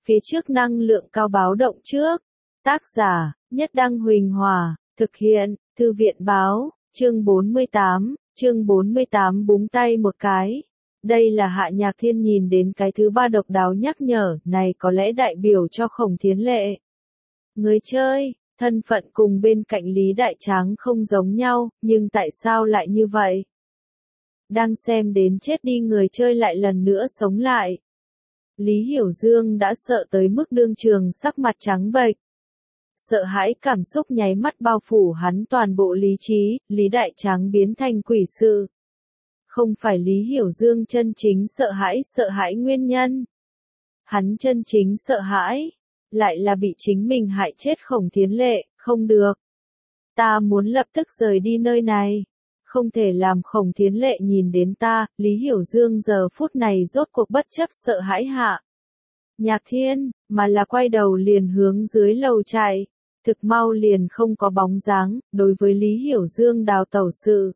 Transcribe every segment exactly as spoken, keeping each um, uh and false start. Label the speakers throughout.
Speaker 1: phía trước năng lượng cao báo động trước. Tác giả, Nhất Đăng Huỳnh Hòa, thực hiện, Thư viện Báo, chương bốn mươi tám, chương bốn mươi tám búng tay một cái. Đây là Hạ Nhạc Thiên nhìn đến cái thứ ba độc đáo nhắc nhở, này có lẽ đại biểu cho Khổng Thiến Lệ. Người chơi, thân phận cùng bên cạnh Lý Đại Tráng không giống nhau, nhưng tại sao lại như vậy? Đang xem đến chết đi người chơi lại lần nữa sống lại. Lý Hiểu Dương đã sợ tới mức đương trường sắc mặt trắng bệch. Sợ hãi cảm xúc nháy mắt bao phủ hắn toàn bộ lý trí, Lý Đại Tráng biến thành quỷ sự. Không phải Lý Hiểu Dương chân chính sợ hãi sợ hãi nguyên nhân. Hắn chân chính sợ hãi, lại là bị chính mình hại chết Khổng Thiến Lệ, không được. Ta muốn lập tức rời đi nơi này. Không thể làm Khổng Thiến Lệ nhìn đến ta, Lý Hiểu Dương giờ phút này rốt cuộc bất chấp sợ hãi Hạ Nhạc Thiên, mà là quay đầu liền hướng dưới lầu chạy. Thực mau liền không có bóng dáng, đối với Lý Hiểu Dương đào tẩu sự.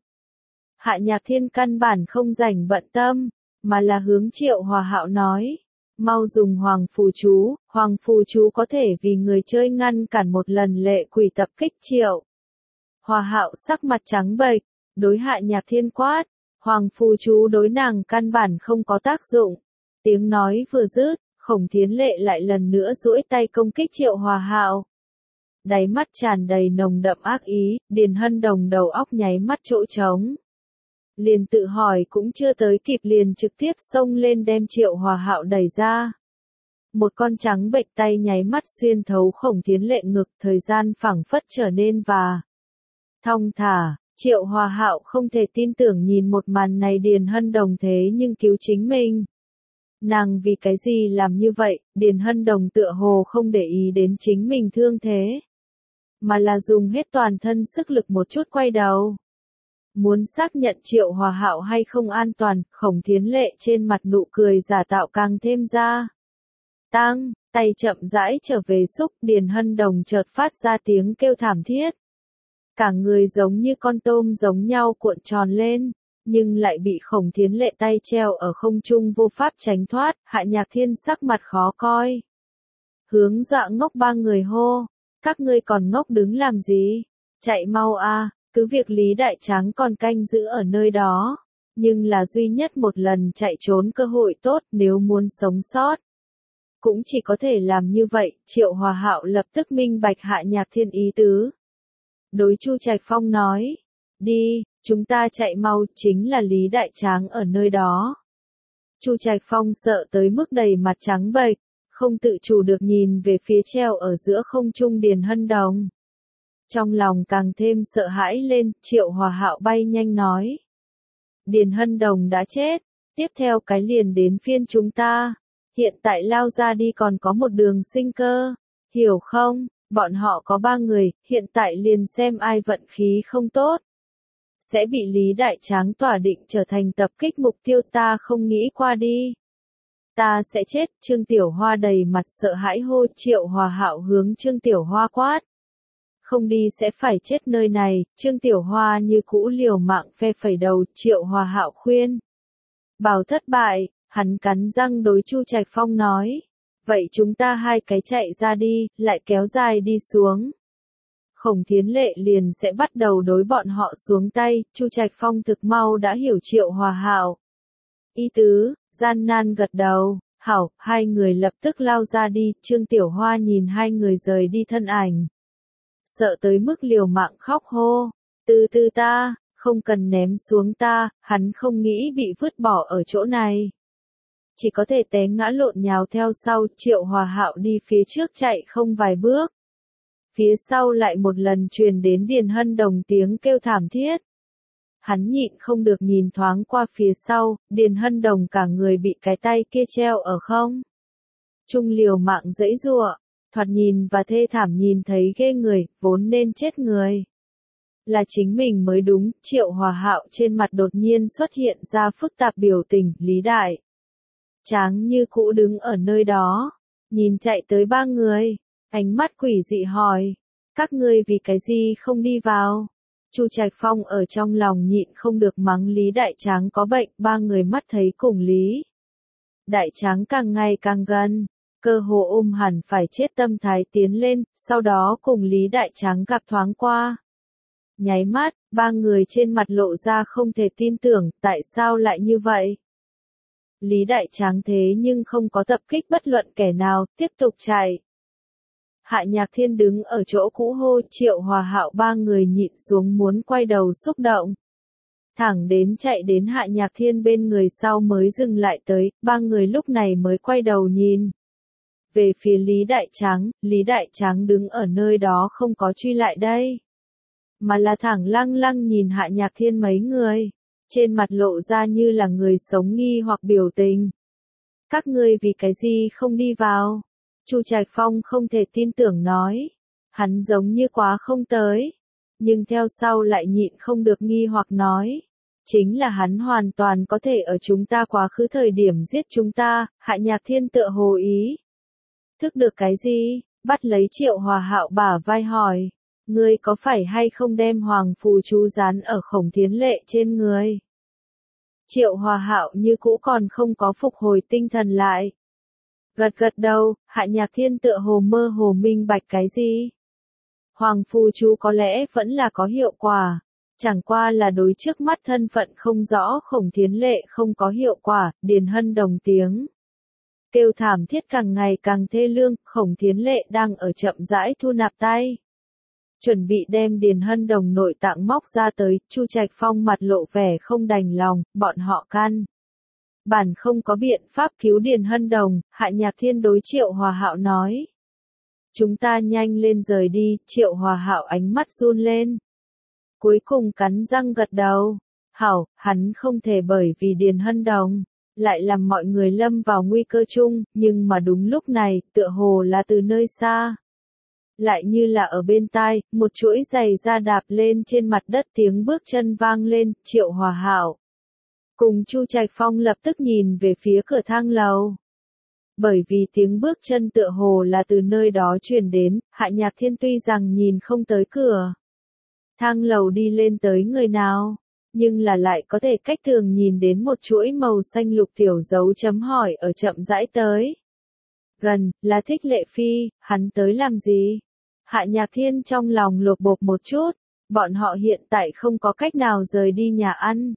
Speaker 1: Hạ Nhạc Thiên căn bản không rảnh bận tâm, mà là hướng Triệu Hòa Hạo nói. Mau dùng Hoàng Phù Chú, Hoàng Phù Chú có thể vì người chơi ngăn cản một lần lệ quỷ tập kích Triệu. Hòa Hạo sắc mặt trắng bệch, đối Hạ Nhạc Thiên quát, Hoàng Phù Chú đối nàng căn bản không có tác dụng. Tiếng nói vừa dứt, Khổng Thiến Lệ lại lần nữa duỗi tay công kích Triệu Hòa Hạo. Đáy mắt tràn đầy nồng đậm ác ý, Điền Hân Đồng đầu óc nháy mắt chỗ trống. Liền tự hỏi cũng chưa tới kịp liền trực tiếp xông lên đem Triệu Hòa Hạo đẩy ra. Một con trắng bệch tay nháy mắt xuyên thấu Khổng Thiến Lệ ngực, thời gian phảng phất trở nên và thong thả. Triệu Hòa Hạo không thể tin tưởng nhìn một màn này, Điền Hân Đồng thế nhưng cứu chính mình. Nàng vì cái gì làm như vậy? Điền Hân Đồng tựa hồ không để ý đến chính mình thương thế, mà là dùng hết toàn thân sức lực một chút quay đầu. Muốn xác nhận Triệu Hòa Hạo hay không an toàn, Khổng Thiến Lệ trên mặt nụ cười giả tạo càng thêm ra. Tang, tay chậm rãi trở về xúc, Điền Hân Đồng chợt phát ra tiếng kêu thảm thiết. Cả người giống như con tôm giống nhau cuộn tròn lên, nhưng lại bị Khổng Thiến Lệ tay treo ở không trung vô pháp tránh thoát, Hạ Nhạc Thiên sắc mặt khó coi. Hướng dọa ngốc ba người hô, các ngươi còn ngốc đứng làm gì? Chạy mau a, cứ việc Lý Đại Tráng còn canh giữ ở nơi đó, nhưng là duy nhất một lần chạy trốn cơ hội tốt, nếu muốn sống sót. Cũng chỉ có thể làm như vậy, Triệu Hòa Hạo lập tức minh bạch Hạ Nhạc Thiên ý tứ. Đối Chu Trạch Phong nói, đi, chúng ta chạy mau, chính là Lý Đại Tráng ở nơi đó. Chu Trạch Phong sợ tới mức đầy mặt trắng bệch, không tự chủ được nhìn về phía treo ở giữa không trung Điền Hân Đồng. Trong lòng càng thêm sợ hãi lên, Triệu Hòa Hạo bay nhanh nói. Điền Hân Đồng đã chết, tiếp theo cái liền đến phiên chúng ta. Hiện tại lao ra đi còn có một đường sinh cơ, hiểu không? Bọn họ có ba người, hiện tại liền xem ai vận khí không tốt. Sẽ bị Lý Đại Tráng tỏa định trở thành tập kích mục tiêu, ta không nghĩ qua đi. Ta sẽ chết, Trương Tiểu Hoa đầy mặt sợ hãi hô. Triệu Hòa Hạo hướng Trương Tiểu Hoa quát. Không đi sẽ phải chết nơi này, Trương Tiểu Hoa như cũ liều mạng phe phẩy đầu, Triệu Hòa Hạo khuyên. Bảo thất bại, hắn cắn răng đối Chu Trạch Phong nói. Vậy chúng ta hai cái chạy ra đi, lại kéo dài đi xuống. Khổng Thiến Lệ liền sẽ bắt đầu đối bọn họ xuống tay, Chu Trạch Phong thực mau đã hiểu Triệu Hòa Hạo ý tứ, gian nan gật đầu, hảo, hai người lập tức lao ra đi, Trương Tiểu Hoa nhìn hai người rời đi thân ảnh. Sợ tới mức liều mạng khóc hô, từ từ ta, không cần ném xuống ta, hắn không nghĩ bị vứt bỏ ở chỗ này. Chỉ có thể té ngã lộn nhào theo sau, Triệu Hòa Hạo đi phía trước chạy không vài bước. Phía sau lại một lần truyền đến Điền Hân Đồng tiếng kêu thảm thiết. Hắn nhịn không được nhìn thoáng qua phía sau, Điền Hân Đồng cả người bị cái tay kia treo ở không trung liều mạng giãy giụa, thoạt nhìn và thê thảm, nhìn thấy ghê người, vốn nên chết người. Là chính mình mới đúng, Triệu Hòa Hạo trên mặt đột nhiên xuất hiện ra phức tạp biểu tình, Lý Đại Tráng như cũ đứng ở nơi đó, nhìn chạy tới ba người, ánh mắt quỷ dị hỏi, các ngươi vì cái gì không đi vào? Chu Trạch Phong ở trong lòng nhịn không được mắng Lý Đại Tráng có bệnh, ba người mắt thấy cùng Lý Đại Tráng càng ngày càng gần, cơ hồ ôm hẳn phải chết tâm thái tiến lên, sau đó cùng Lý Đại Tráng gặp thoáng qua. Nháy mắt, ba người trên mặt lộ ra không thể tin tưởng, tại sao lại như vậy? Lý Đại Tráng thế nhưng không có tập kích bất luận kẻ nào, tiếp tục chạy. Hạ Nhạc Thiên đứng ở chỗ cũ hô, Triệu Hòa Hạo ba người nhịn xuống muốn quay đầu xúc động. Thẳng đến chạy đến Hạ Nhạc Thiên bên người sau mới dừng lại tới, ba người lúc này mới quay đầu nhìn. Về phía Lý Đại Tráng, Lý Đại Tráng đứng ở nơi đó không có truy lại đây. Mà là thẳng lăng lăng nhìn Hạ Nhạc Thiên mấy người. Trên mặt lộ ra như là người sống nghi hoặc biểu tình. Các ngươi vì cái gì không đi vào? Chu Trạch Phong không thể tin tưởng nói. Hắn giống như quá không tới. Nhưng theo sau lại nhịn không được nghi hoặc nói. Chính là hắn hoàn toàn có thể ở chúng ta quá khứ thời điểm giết chúng ta, Hạ Nhạc Thiên tựa hồ ý. Thức được cái gì? Bắt lấy Triệu Hòa Hạo bả vai hỏi. Ngươi có phải hay không đem hoàng phù chú dán ở Khổng Thiến Lệ trên người? Triệu Hòa Hạo như cũ còn không có phục hồi tinh thần lại. Gật gật đầu, Hạ Nhạc Thiên tựa hồ mơ hồ minh bạch cái gì? Hoàng phù chú có lẽ vẫn là có hiệu quả. Chẳng qua là đối trước mắt thân phận không rõ Khổng Thiến Lệ không có hiệu quả, Điền Hân Đồng tiếng. Kêu thảm thiết càng ngày càng thê lương, Khổng Thiến Lệ đang ở chậm rãi thu nạp tay. Chuẩn bị đem Điền Hân Đồng nội tạng móc ra tới, Chu Trạch Phong mặt lộ vẻ không đành lòng, bọn họ căn. Bản không có biện pháp cứu Điền Hân Đồng, Hạ Nhạc Thiên đối Triệu Hòa Hạo nói. Chúng ta nhanh lên rời đi, Triệu Hòa Hạo ánh mắt run lên. Cuối cùng cắn răng gật đầu. Hảo, hắn không thể bởi vì Điền Hân Đồng, lại làm mọi người lâm vào nguy cơ chung, nhưng mà đúng lúc này, tựa hồ là từ nơi xa. Lại như là ở bên tai, một chuỗi giày da đạp lên trên mặt đất tiếng bước chân vang lên, Triệu Hòa Hạo. Cùng Chu Trạch Phong lập tức nhìn về phía cửa thang lầu. Bởi vì tiếng bước chân tựa hồ là từ nơi đó truyền đến, Hạ Nhạc Thiên tuy rằng nhìn không tới cửa. Thang lầu đi lên tới người nào, nhưng là lại có thể cách thường nhìn đến một chuỗi màu xanh lục tiểu dấu chấm hỏi ở chậm rãi tới. Gần, là Thích Lệ Phi, hắn tới làm gì? Hạ Nhạc Thiên trong lòng lột bột một chút, bọn họ hiện tại không có cách nào rời đi nhà ăn.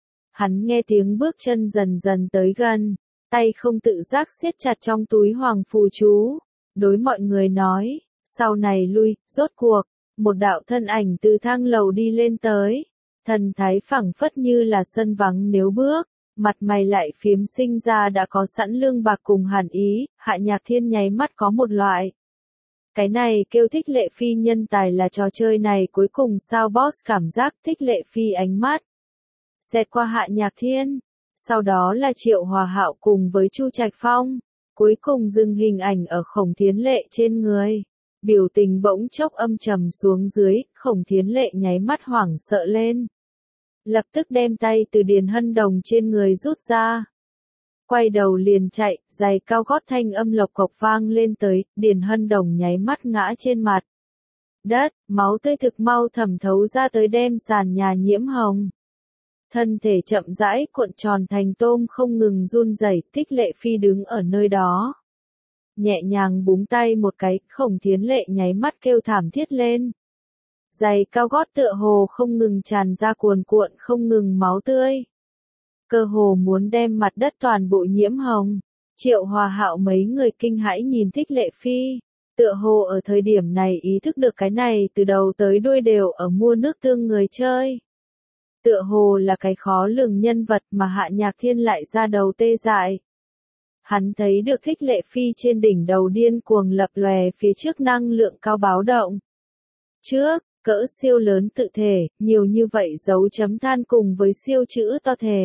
Speaker 1: Hắn nghe tiếng bước chân dần dần tới gần, tay không tự giác siết chặt trong túi hoàng phù chú, đối mọi người nói, sau này lui, rốt cuộc, một đạo thân ảnh từ thang lầu đi lên tới, thần thái phẳng phất như là sân vắng nếu bước, mặt mày lại phiếm sinh ra đã có sẵn lương bạc cùng hàn ý, Hạ Nhạc Thiên nháy mắt có một loại. Cái này kêu Thích Lệ Phi nhân tài là trò chơi này cuối cùng sao boss cảm giác Thích Lệ Phi ánh mắt. Xẹt qua Hạ Nhạc Thiên, sau đó là Triệu Hòa Hạo cùng với Chu Trạch Phong, cuối cùng dừng hình ảnh ở Khổng Thiến Lệ trên người. Biểu tình bỗng chốc âm trầm xuống dưới, Khổng Thiến Lệ nháy mắt hoảng sợ lên. Lập tức đem tay từ Điền Hân Đồng trên người rút ra. Quay đầu liền chạy, giày cao gót thanh âm lộc cộc vang lên tới, Điền Hân Đồng nháy mắt ngã trên mặt đất, máu tươi thực mau thẩm thấu ra tới đem sàn nhà nhiễm hồng. Thân thể chậm rãi cuộn tròn thành tôm không ngừng run rẩy, Thích Lệ Phi đứng ở nơi đó. Nhẹ nhàng búng tay một cái, Khổng Thiến Lệ nháy mắt kêu thảm thiết lên. Giày cao gót tựa hồ không ngừng tràn ra cuồn cuộn không ngừng máu tươi. Cơ hồ muốn đem mặt đất toàn bộ nhiễm hồng. Triệu Hòa Hạo mấy người kinh hãi nhìn Thích Lệ Phi. Tựa hồ ở thời điểm này ý thức được cái này từ đầu tới đuôi đều ở mua nước tương người chơi. Tựa hồ là cái khó lường nhân vật mà Hạ Nhạc Thiên lại ra đầu tê dại. Hắn thấy được Thích Lệ Phi trên đỉnh đầu điên cuồng lập lòe phía trước năng lượng cao báo động. Trước, cỡ siêu lớn tự thể, nhiều như vậy dấu chấm than cùng với siêu chữ to thể.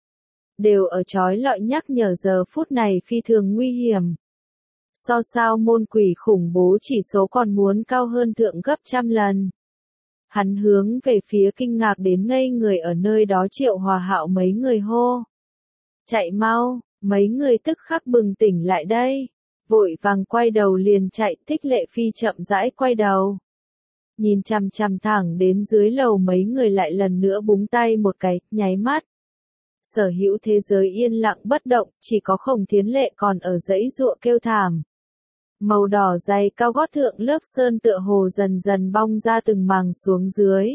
Speaker 1: Đều ở chói lọi nhắc nhở giờ phút này phi thường nguy hiểm. So sao môn quỷ khủng bố chỉ số còn muốn cao hơn thượng gấp trăm lần. Hắn hướng về phía kinh ngạc đến ngây người ở nơi đó Triệu Hòa Hạo mấy người hô. Chạy mau, mấy người tức khắc bừng tỉnh lại đây. Vội vàng quay đầu liền chạy, Thích Lệ Phi chậm rãi quay đầu. Nhìn chằm chằm thẳng đến dưới lầu mấy người lại lần nữa búng tay một cái, nháy mắt. Sở hữu thế giới yên lặng bất động, chỉ có Khổng Thiến Lệ còn ở dãy giụa kêu thảm. Màu đỏ dày cao gót thượng lớp sơn tựa hồ dần dần bong ra từng màng xuống dưới.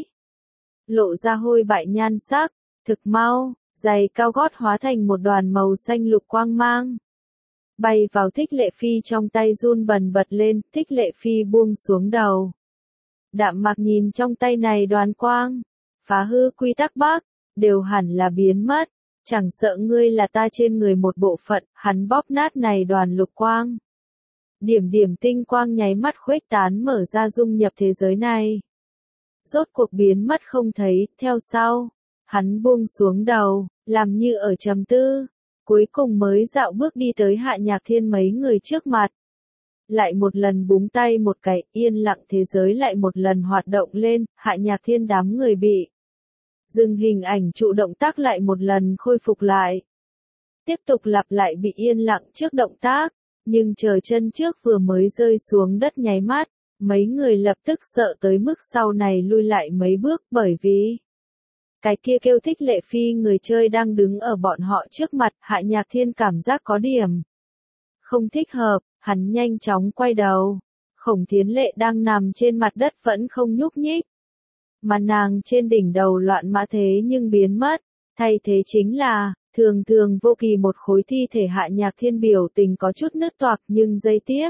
Speaker 1: Lộ ra hôi bại nhan sắc, thực mau, giày cao gót hóa thành một đoàn màu xanh lục quang mang. Bay vào Thích Lệ Phi trong tay run bần bật lên, Thích Lệ Phi buông xuống đầu. Đạm Mạc nhìn trong tay này đoàn quang, phá hư quy tắc Bắc, đều hẳn là biến mất, chẳng sợ ngươi là ta trên người một bộ phận, hắn bóp nát này đoàn lục quang. Điểm điểm tinh quang nháy mắt khuếch tán mở ra dung nhập thế giới này. Rốt cuộc biến mất không thấy, theo sau, hắn buông xuống đầu, làm như ở trầm tư, cuối cùng mới dạo bước đi tới Hạ Nhạc Thiên mấy người trước mặt. Lại một lần búng tay một cái, yên lặng thế giới lại một lần hoạt động lên, Hạ Nhạc Thiên đám người bị dừng hình ảnh trụ động tác lại một lần khôi phục lại. Tiếp tục lặp lại bị yên lặng trước động tác, nhưng chờ chân trước vừa mới rơi xuống đất nháy mắt, mấy người lập tức sợ tới mức sau này lui lại mấy bước bởi vì cái kia kêu Thích Lệ Phi người chơi đang đứng ở bọn họ trước mặt, Hạ Nhạc Thiên cảm giác có điểm không thích hợp, hắn nhanh chóng quay đầu. Khổng Thiến Lệ đang nằm trên mặt đất vẫn không nhúc nhích. Mà nàng trên đỉnh đầu loạn mã thế nhưng biến mất, thay thế chính là, thường thường vô kỳ một khối thi thể. Hạ Nhạc Thiên biểu tình có chút nứt toạc nhưng giây tiếp.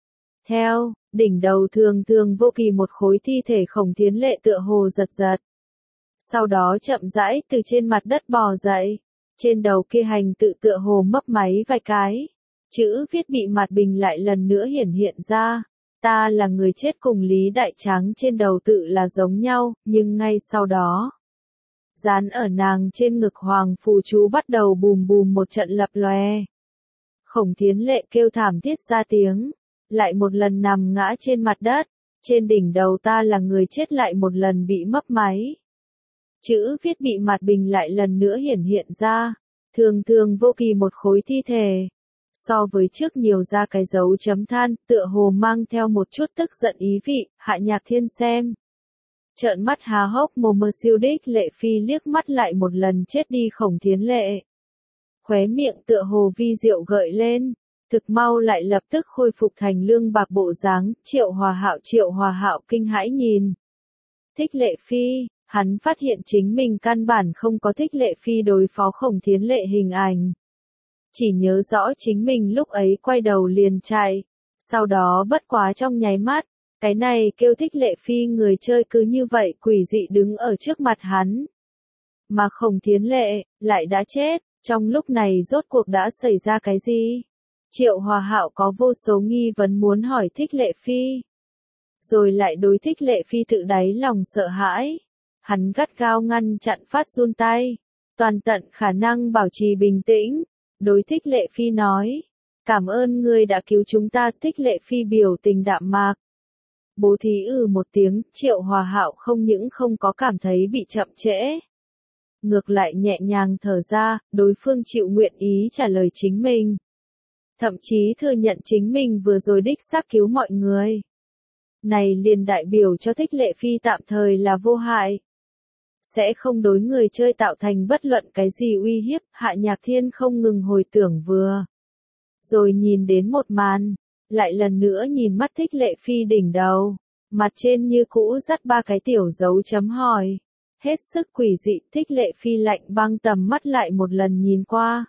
Speaker 1: Theo, đỉnh đầu thường thường vô kỳ một khối thi thể Khổng Thiến Lệ tựa hồ giật giật. Sau đó chậm rãi từ trên mặt đất bò dậy, trên đầu kia hành tự tựa hồ mấp máy vài cái. Chữ viết bị mặt bình lại lần nữa hiển hiện ra. Ta là người chết cùng Lý Đại Tráng trên đầu tự là giống nhau, nhưng ngay sau đó. Dán ở nàng trên ngực hoàng phù chú bắt đầu bùm bùm một trận lập lòe. Khổng Thiến Lệ kêu thảm thiết ra tiếng, lại một lần nằm ngã trên mặt đất, trên đỉnh đầu ta là người chết lại một lần bị mấp máy. Chữ viết bị mặt bình lại lần nữa hiển hiện ra, thường thường vô kỳ một khối thi thể. So với trước nhiều ra cái dấu chấm than, tựa hồ mang theo một chút tức giận ý vị, Hạ Nhạc Thiên xem. Trợn mắt há hốc mồm mơ siêu Đích Lệ Phi liếc mắt lại một lần chết đi Khổng Thiến Lệ. Khóe miệng tựa hồ vi diệu gợi lên, thực mau lại lập tức khôi phục thành lương bạc bộ dáng, Triệu Hòa Hạo Triệu Hòa Hạo kinh hãi nhìn. Thích Lệ Phi, hắn phát hiện chính mình căn bản không có Thích Lệ Phi đối phó Khổng Thiến Lệ hình ảnh. Chỉ nhớ rõ chính mình lúc ấy quay đầu liền chạy, sau đó bất quá trong nháy mắt, cái này kêu Thích Lệ Phi người chơi cứ như vậy quỷ dị đứng ở trước mặt hắn. Mà Khổng Thiến Lệ, lại đã chết, trong lúc này rốt cuộc đã xảy ra cái gì? Triệu Hòa Hạo có vô số nghi vấn muốn hỏi Thích Lệ Phi. Rồi lại đối Thích Lệ Phi tự đáy lòng sợ hãi. Hắn gắt gao ngăn chặn phát run tay, toàn tận khả năng bảo trì bình tĩnh. Đối Thích Lệ Phi nói, cảm ơn ngươi đã cứu chúng ta. Thích Lệ Phi biểu tình đạm mạc. Bố thí ừ một tiếng, Triệu Hòa Hạo không những không có cảm thấy bị chậm trễ. Ngược lại nhẹ nhàng thở ra, đối phương chịu nguyện ý trả lời chính mình. Thậm chí thừa nhận chính mình vừa rồi đích xác cứu mọi người. Này liền đại biểu cho Thích Lệ Phi tạm thời là vô hại. Sẽ không đối người chơi tạo thành bất luận cái gì uy hiếp. Hạ Nhạc Thiên không ngừng hồi tưởng vừa. Rồi nhìn đến một màn, lại lần nữa nhìn mắt Thích Lệ Phi đỉnh đầu, mặt trên như cũ dắt ba cái tiểu dấu chấm hỏi. Hết sức quỷ dị. Thích Lệ Phi lạnh băng tầm mắt lại một lần nhìn qua.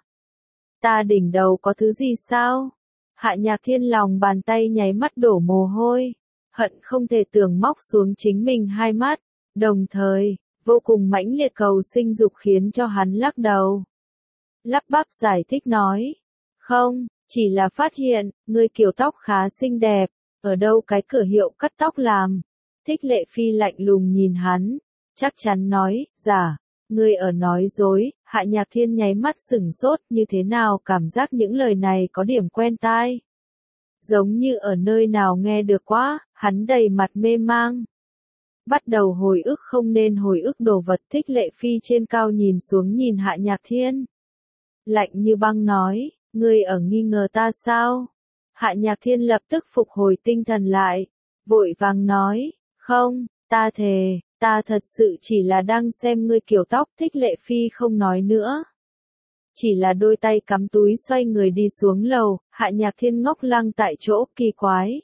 Speaker 1: Ta đỉnh đầu có thứ gì sao? Hạ Nhạc Thiên lòng bàn tay nháy mắt đổ mồ hôi, hận không thể tưởng móc xuống chính mình hai mắt, đồng thời, vô cùng mãnh liệt cầu sinh dục khiến cho hắn lắc đầu. Lắp bắp giải thích nói, không, chỉ là phát hiện, ngươi kiểu tóc khá xinh đẹp, ở đâu cái cửa hiệu cắt tóc làm. Thích Lệ Phi lạnh lùng nhìn hắn, chắc chắn nói, giả, ngươi ở nói dối. Hạ Nhạc Thiên nháy mắt sửng sốt, như thế nào cảm giác những lời này có điểm quen tai. Giống như ở nơi nào nghe được quá, hắn đầy mặt mê mang. Bắt đầu hồi ức không nên hồi ức đồ vật. Thích Lệ Phi trên cao nhìn xuống nhìn Hạ Nhạc Thiên. Lạnh như băng nói, ngươi ở nghi ngờ ta sao? Hạ Nhạc Thiên lập tức phục hồi tinh thần lại, vội vàng nói, không, ta thề, ta thật sự chỉ là đang xem ngươi kiểu tóc. Thích Lệ Phi không nói nữa. chỉ là đôi tay cắm túi xoay người đi xuống lầu, Hạ Nhạc Thiên ngốc lăng tại chỗ, kỳ quái.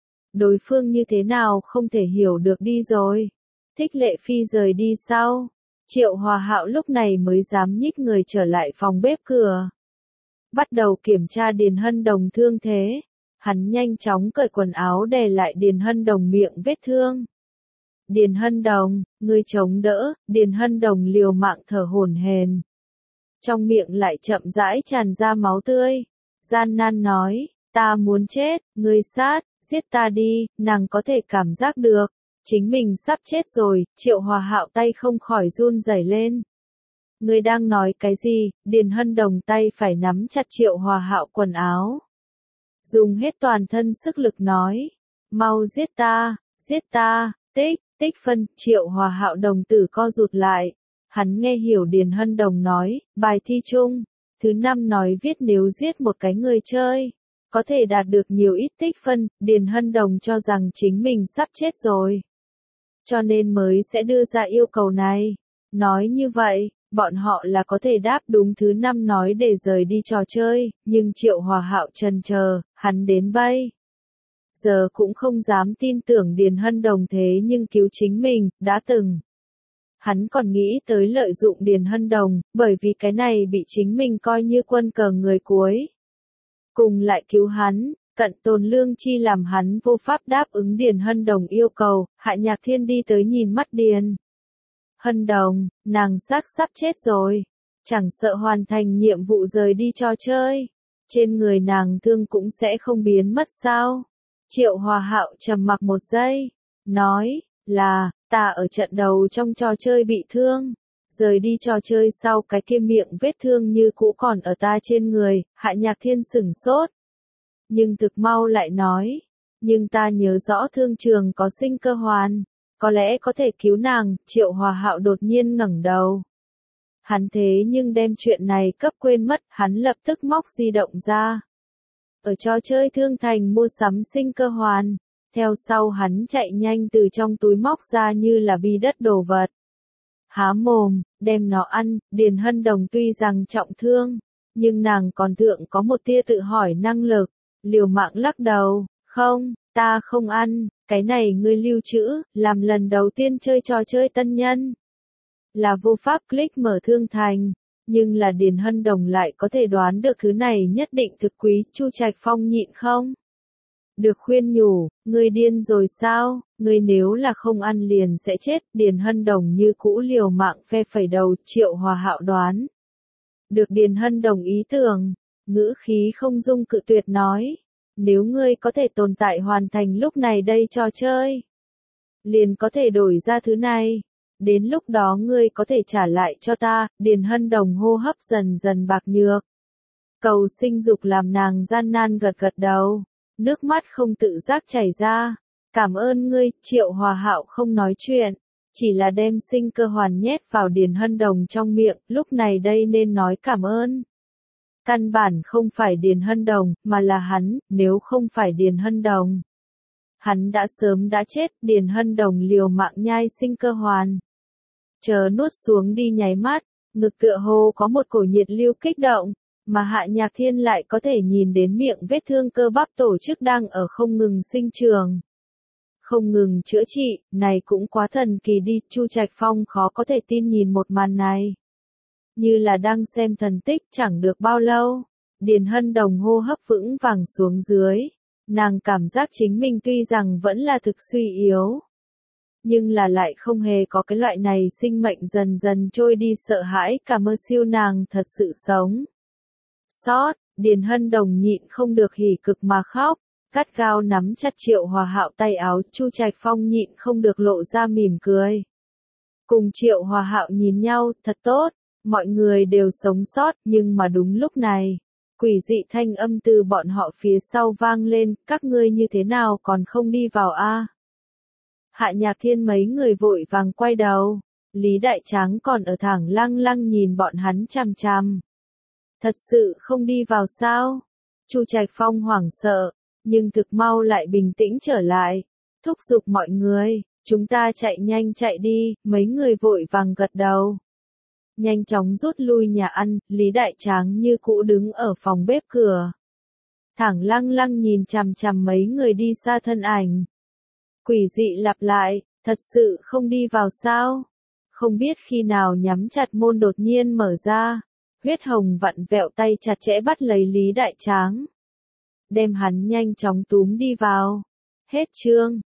Speaker 1: Đối phương như thế nào không thể hiểu được đi rồi. Thích Lệ Phi rời đi sau. Triệu Hòa Hạo lúc này mới dám nhích người trở lại phòng bếp cửa. Bắt đầu kiểm tra Điền Hân Đồng thương thế. Hắn nhanh chóng cởi quần áo đè lại Điền Hân Đồng miệng vết thương. Điền Hân Đồng, ngươi chống đỡ, Điền Hân Đồng liều mạng thở hổn hển. Trong miệng lại chậm rãi tràn ra máu tươi. Gian nan nói, ta muốn chết, ngươi sát, giết ta đi, nàng có thể cảm giác được. Chính mình sắp chết rồi, Triệu Hòa Hạo tay không khỏi run rẩy lên. Ngươi đang nói cái gì? Điền Hân Đồng tay phải nắm chặt Triệu Hòa Hạo quần áo. Dùng hết toàn thân sức lực nói. Mau giết ta, giết ta, tích, tích phân, Triệu Hòa Hạo đồng tử co rụt lại. Hắn nghe hiểu Điền Hân Đồng nói, bài thi chung. Thứ năm nói viết nếu giết một cái người chơi. Có thể đạt được nhiều ít tích phân, Điền Hân Đồng cho rằng chính mình sắp chết rồi. Cho nên mới sẽ đưa ra yêu cầu này. Nói như vậy, bọn họ là có thể đáp đúng thứ năm nói để rời đi trò chơi, nhưng Triệu Hòa Hạo chần chờ, hắn đến bây giờ cũng không dám tin tưởng Điền Hân Đồng thế nhưng cứu chính mình, đã từng. Hắn còn nghĩ tới lợi dụng Điền Hân Đồng, bởi vì cái này bị chính mình coi như quân cờ người cuối. Cùng lại cứu hắn, Cận Tồn Lương Chi làm hắn vô pháp đáp ứng Điền Hân Đồng yêu cầu, Hạ Nhạc Thiên đi tới nhìn mắt Điền Hân Đồng, nàng xác sắp chết rồi, chẳng sợ hoàn thành nhiệm vụ rời đi trò chơi, trên người nàng thương cũng sẽ không biến mất sao? Triệu Hòa Hạo trầm mặc một giây, nói, là, ta ở trận đầu trong trò chơi bị thương, rời đi trò chơi sau cái kia miệng vết thương như cũ còn ở ta trên người, Hạ Nhạc Thiên sửng sốt. Nhưng thực mau lại nói, nhưng ta nhớ rõ thương trường có sinh cơ hoàn, có lẽ có thể cứu nàng, Triệu Hòa Hạo đột nhiên ngẩng đầu. Hắn thế nhưng đem chuyện này cấp quên mất, hắn lập tức móc di động ra. Ở trò chơi thương thành mua sắm sinh cơ hoàn, theo sau hắn chạy nhanh từ trong túi móc ra như là bi đất đồ vật. Há mồm, đem nó ăn, Điền Hân Đồng tuy rằng trọng thương, nhưng nàng còn thượng có một tia tự hỏi năng lực, liều mạng lắc đầu, không, ta không ăn, cái này ngươi lưu trữ, làm lần đầu tiên chơi trò chơi tân nhân. Là vô pháp click mở thương thành, nhưng là Điền Hân Đồng lại có thể đoán được thứ này nhất định thực quý, Chu Trạch Phong nhịn không? Được khuyên nhủ, ngươi điên rồi sao, ngươi nếu là không ăn liền sẽ chết, Điền Hân Đồng như cũ liều mạng phe phẩy đầu, Triệu Hòa Hạo đoán. Được Điền Hân Đồng ý tưởng, ngữ khí không dung cự tuyệt nói, nếu ngươi có thể tồn tại hoàn thành lúc này đây trò chơi, liền có thể đổi ra thứ này, đến lúc đó ngươi có thể trả lại cho ta, Điền Hân Đồng hô hấp dần dần bạc nhược. Cầu sinh dục làm nàng gian nan gật gật đầu, nước mắt không tự giác chảy ra, cảm ơn ngươi, Triệu Hòa Hạo không nói chuyện, chỉ là đem sinh cơ hoàn nhét vào Điền Hân Đồng trong miệng, lúc này đây nên nói cảm ơn. Căn bản không phải Điền Hân Đồng, mà là hắn, nếu không phải Điền Hân Đồng. Hắn đã sớm đã chết, Điền Hân Đồng liều mạng nhai sinh cơ hoàn. Chờ nuốt xuống đi nháy mắt, ngực tựa hồ có một cổ nhiệt lưu kích động, mà Hạ Nhạc Thiên lại có thể nhìn đến miệng vết thương cơ bắp tổ chức đang ở không ngừng sinh trường. Không ngừng chữa trị, này cũng quá thần kỳ đi, Chu Trạch Phong khó có thể tin nhìn một màn này. Như là đang xem thần tích chẳng được bao lâu, Điền Hân Đồng hô hấp vững vàng xuống dưới, nàng cảm giác chính mình tuy rằng vẫn là thực suy yếu, nhưng là lại không hề có cái loại này sinh mệnh dần dần trôi đi sợ hãi, cả mơ siêu nàng thật sự sống. Sót, Điền Hân Đồng nhịn không được hỉ cực mà khóc, gắt gao nắm chặt Triệu Hòa Hạo tay áo, Chu Trạch Phong nhịn không được lộ ra mỉm cười. Cùng Triệu Hòa Hạo nhìn nhau, thật tốt, mọi người đều sống sót, nhưng mà đúng lúc này, quỷ dị thanh âm từ bọn họ phía sau vang lên, các ngươi như thế nào còn không đi vào a? Hạ Nhạc Thiên mấy người vội vàng quay đầu, Lý Đại Tráng còn ở thẳng lăng lăng nhìn bọn hắn chằm chằm. Thật sự không đi vào sao? Chu Trạch Phong hoảng sợ, nhưng thực mau lại bình tĩnh trở lại, thúc giục mọi người, chúng ta chạy nhanh chạy đi, mấy người vội vàng gật đầu. Nhanh chóng rút lui nhà ăn, Lý Đại Tráng như cũ đứng ở phòng bếp cửa. Thẳng lăng lăng nhìn chằm chằm mấy người đi xa thân ảnh. Quỷ dị lặp lại, thật sự không đi vào sao? Không biết khi nào nhắm chặt môn đột nhiên mở ra. Huyết hồng vặn vẹo tay chặt chẽ bắt lấy Lý Đại Tráng. Đem hắn nhanh chóng túm đi vào. Hết chương.